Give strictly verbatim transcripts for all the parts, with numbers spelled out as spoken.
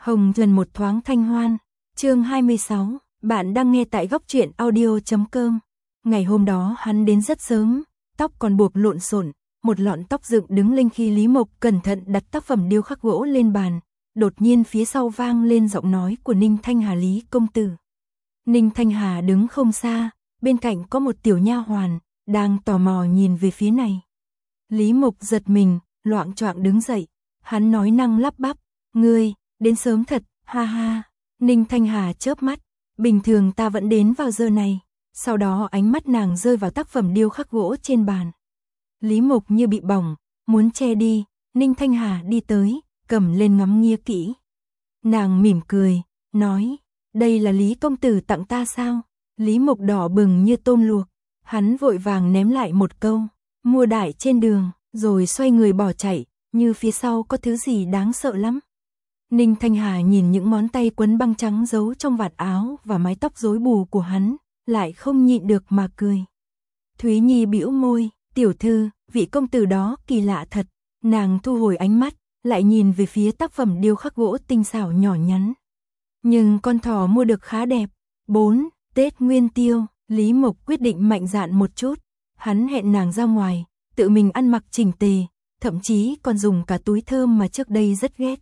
Hồng Trần một thoáng thanh hoan, chương hai mươi sáu, bạn đang nghe tại góc truyện audio chấm com. Ngày hôm đó hắn đến rất sớm, tóc còn buộc lộn xộn, một lọn tóc dựng đứng lên khi Lý Mộc cẩn thận đặt tác phẩm điêu khắc gỗ lên bàn, đột nhiên phía sau vang lên giọng nói của Ninh Thanh Hà. Lý công tử. Ninh Thanh Hà đứng không xa, bên cạnh có một tiểu nha hoàn, đang tò mò nhìn về phía này. Lý Mộc giật mình, loạng choạng đứng dậy, hắn nói năng lắp bắp, ngươi, đến sớm thật, ha ha. Ninh Thanh Hà chớp mắt, bình thường ta vẫn đến vào giờ này. Sau đó ánh mắt nàng rơi vào tác phẩm điêu khắc gỗ trên bàn. Lý Mộc như bị bỏng, muốn che đi, Ninh Thanh Hà đi tới, cầm lên ngắm nghía kỹ. Nàng mỉm cười, nói, đây là Lý công tử tặng ta sao? Lý Mộc đỏ bừng như tôm luộc, hắn vội vàng ném lại một câu, mua đại trên đường, rồi xoay người bỏ chạy, như phía sau có thứ gì đáng sợ lắm. Ninh Thanh Hà nhìn những ngón tay quấn băng trắng giấu trong vạt áo và mái tóc rối bù của hắn, lại không nhịn được mà cười. Thúy Nhi bĩu môi, tiểu thư, vị công tử đó kỳ lạ thật. Nàng thu hồi ánh mắt, lại nhìn về phía tác phẩm điêu khắc gỗ tinh xảo nhỏ nhắn. Nhưng con thỏ mua được khá đẹp. bốn. Tết Nguyên Tiêu, Lý Mộc quyết định mạnh dạn một chút. Hắn hẹn nàng ra ngoài, tự mình ăn mặc chỉnh tề, thậm chí còn dùng cả túi thơm mà trước đây rất ghét.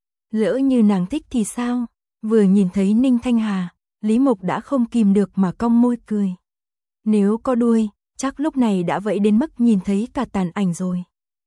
Lỡ như nàng thích thì sao? Vừa nhìn thấy Ninh Thanh Hà, Lý Mộc đã không kìm được mà cong môi cười. Nếu có đuôi, chắc lúc này đã vậy đến mức nhìn thấy cả tàn ảnh rồi.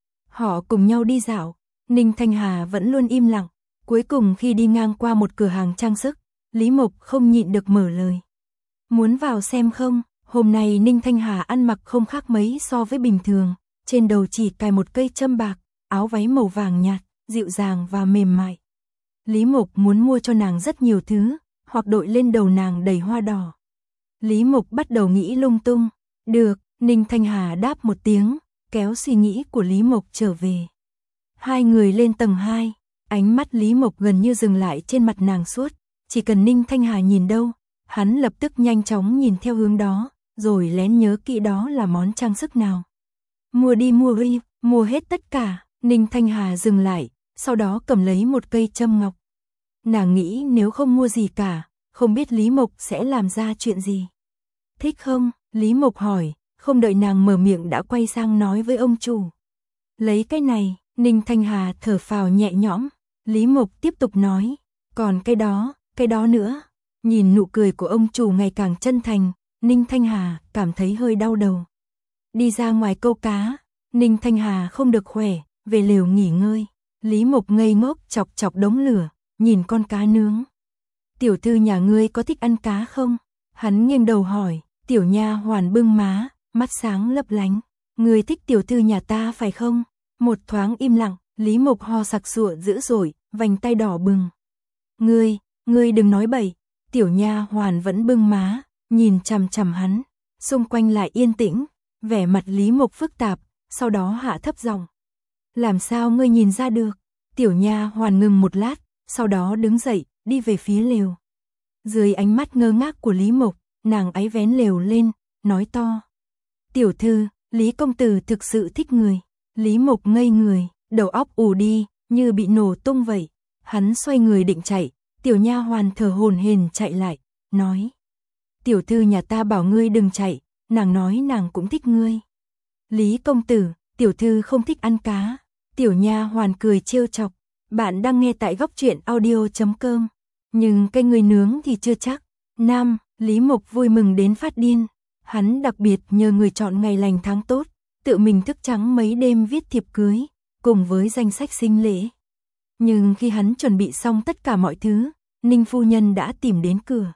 Họ cùng nhau đi dạo, Ninh Thanh Hà vẫn luôn im lặng. Cuối cùng khi đi ngang qua một cửa hàng trang sức, Lý Mộc không nhịn được mở lời. Muốn vào xem không? Hôm nay Ninh Thanh Hà ăn mặc không khác mấy so với bình thường. Trên đầu chỉ cài một cây châm bạc, áo váy màu vàng nhạt, dịu dàng và mềm mại. Lý Mộc muốn mua cho nàng rất nhiều thứ, hoặc đội lên đầu nàng đầy hoa đỏ. Lý Mộc bắt đầu nghĩ lung tung. Được, Ninh Thanh Hà đáp một tiếng, kéo suy nghĩ của Lý Mộc trở về. Hai người lên tầng hai, ánh mắt Lý Mộc gần như dừng lại trên mặt nàng suốt. Chỉ cần Ninh Thanh Hà nhìn đâu, hắn lập tức nhanh chóng nhìn theo hướng đó, rồi lén nhớ kỹ đó là món trang sức nào. Mua đi mua đi, mua hết tất cả. Ninh Thanh Hà dừng lại, sau đó cầm lấy một cây châm ngọc. Nàng nghĩ nếu không mua gì cả, không biết Lý Mộc sẽ làm ra chuyện gì. Thích không? Lý Mộc hỏi, không đợi nàng mở miệng đã quay sang nói với ông chủ. Lấy cái này. Ninh Thanh Hà thở phào nhẹ nhõm. Lý Mộc tiếp tục nói, còn cái đó, cái đó nữa. Nhìn nụ cười của ông chủ ngày càng chân thành, Ninh Thanh Hà cảm thấy hơi đau đầu. Đi ra ngoài câu cá. Ninh Thanh Hà không được khỏe, về lều nghỉ ngơi. Lý Mộc ngây ngốc chọc chọc đống lửa, nhìn con cá nướng. Tiểu thư nhà ngươi có thích ăn cá không? Hắn nghiêng đầu hỏi. Tiểu nha hoàn bưng má, mắt sáng lấp lánh. Ngươi thích tiểu thư nhà ta phải không? Một thoáng im lặng, Lý Mộc ho sặc sụa dữ dội, vành tay đỏ bừng. Ngươi, ngươi đừng nói bậy. Tiểu nha hoàn vẫn bưng má, nhìn chằm chằm hắn. Xung quanh lại yên tĩnh, vẻ mặt Lý Mộc phức tạp, sau đó hạ thấp giọng. Làm sao ngươi nhìn ra được? Tiểu nha hoàn ngừng một lát, sau đó đứng dậy, đi về phía lều. Dưới ánh mắt ngơ ngác của Lý Mộc, nàng áy vén lều lên, nói to. Tiểu thư, Lý công tử thực sự thích người. Lý Mộc ngây người, đầu óc ù đi, như bị nổ tung vậy. Hắn xoay người định chạy, tiểu nha hoàn thở hổn hển chạy lại, nói. Tiểu thư nhà ta bảo ngươi đừng chạy, nàng nói nàng cũng thích ngươi. Lý công tử, tiểu thư không thích ăn cá. Tiểu nha hoàn cười trêu chọc. Bạn đang nghe tại góc truyện audio chấm com. Nhưng cây người nướng thì chưa chắc. Nam, Lý Mộc vui mừng đến phát điên. Hắn đặc biệt nhờ người chọn ngày lành tháng tốt, tự mình thức trắng mấy đêm viết thiệp cưới, cùng với danh sách sinh lễ. Nhưng khi hắn chuẩn bị xong tất cả mọi thứ, Ninh phu nhân đã tìm đến cửa.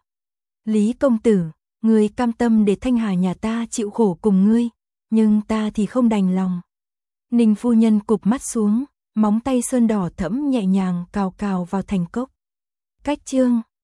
Lý công tử, ngươi cam tâm để Thanh Hà nhà ta chịu khổ cùng ngươi, nhưng ta thì không đành lòng. Ninh phu nhân cụp mắt xuống, móng tay sơn đỏ thẫm nhẹ nhàng cào cào vào thành cốc. Cách chương